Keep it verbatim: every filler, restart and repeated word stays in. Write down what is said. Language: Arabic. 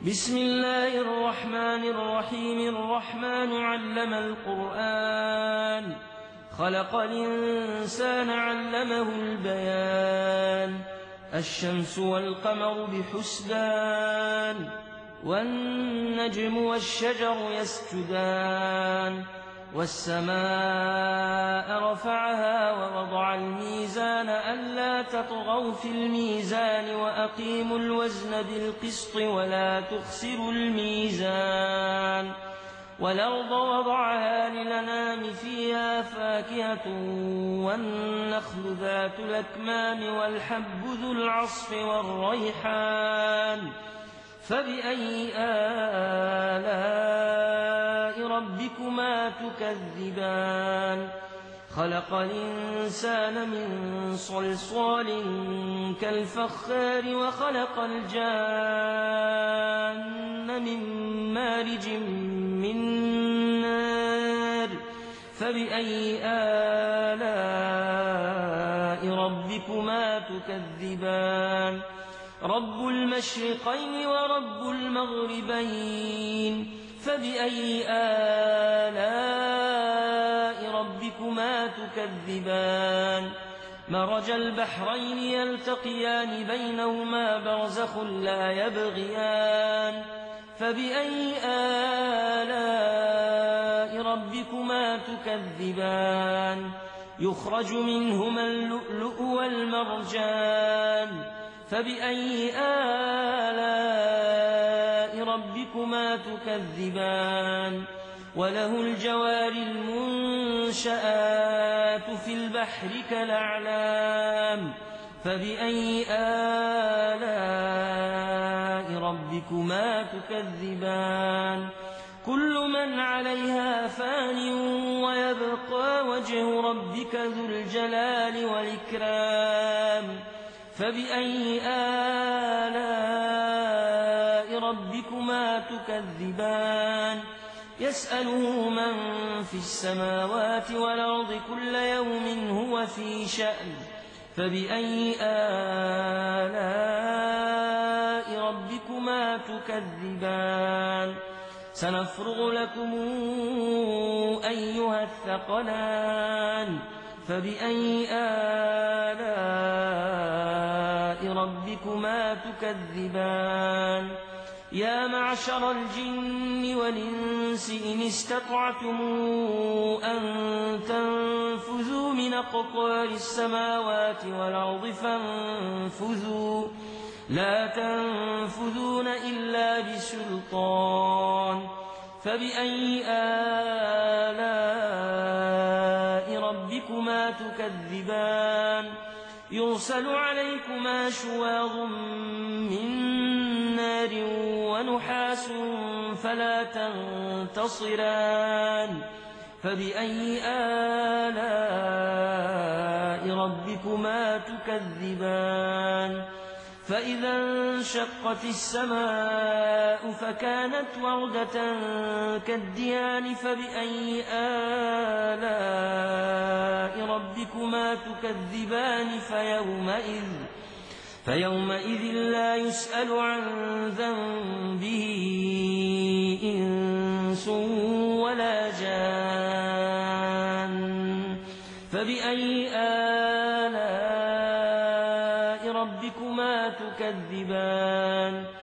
بسم الله الرحمن الرحيم. الرحمن علم القرآن، خلق الإنسان علمه البيان. الشمس والقمر بحسبان، والنجم والشجر يسجدان. والسماء رفعها ووضع الميزان ألا تطغوا في الميزان وأقيموا الوزن بالقسط ولا تخسروا الميزان. والأرض وضعها للأنام فيها فاكهة والنخل ذات الأكمام والحب ذو العصف والريحان. فبأي آلاء ربكما تكذبان؟ خلق الإنسان من صلصال كالفخار وخلق الجان من مارج من نار. فبأي آلاء ربكما تكذبان؟ رب المشرقين ورب المغربين. فبأي آلاء ربكما تكذبان؟ مرج البحرين يلتقيان بينهما برزخ لا يبغيان. فبأي آلاء ربكما تكذبان؟ يخرج منهما اللؤلؤ والمرجان. فبأي آلاء ربكما تكذبان؟ وله الجوار المنشآت في البحر كالأعلام. فبأي آلاء ربكما تكذبان؟ كل من عليها فان ويبقى وجه ربك ذو الجلال والإكرام. فبأي آلاء ربكما تكذبان؟ يسأله من في السماوات والأرض كل يوم هو في شأن. فبأي آلاء ربكما تكذبان؟ سنفرغ لكم أيها الثقلان. فبأي آلاء ربكما تكذبان؟ يا معشر الجن والإنس إن استطعتم أن تنفذوا من أقطار السماوات والأرض فانفذوا، لا تنفذون إلا بسلطان. فبأي آلاء ربكما تكذبان؟ يرسل عليكما شواظ من نار ونحاس فلا تنتصران. فبأي آلاء ربكما تكذبان؟ فإذا انشقت السماء فكانت وردة كالدهان. فبأي آلاء ربكما تكذبان؟ فيومئذ, فيومئذ لا يسأل عن ذنبه إنس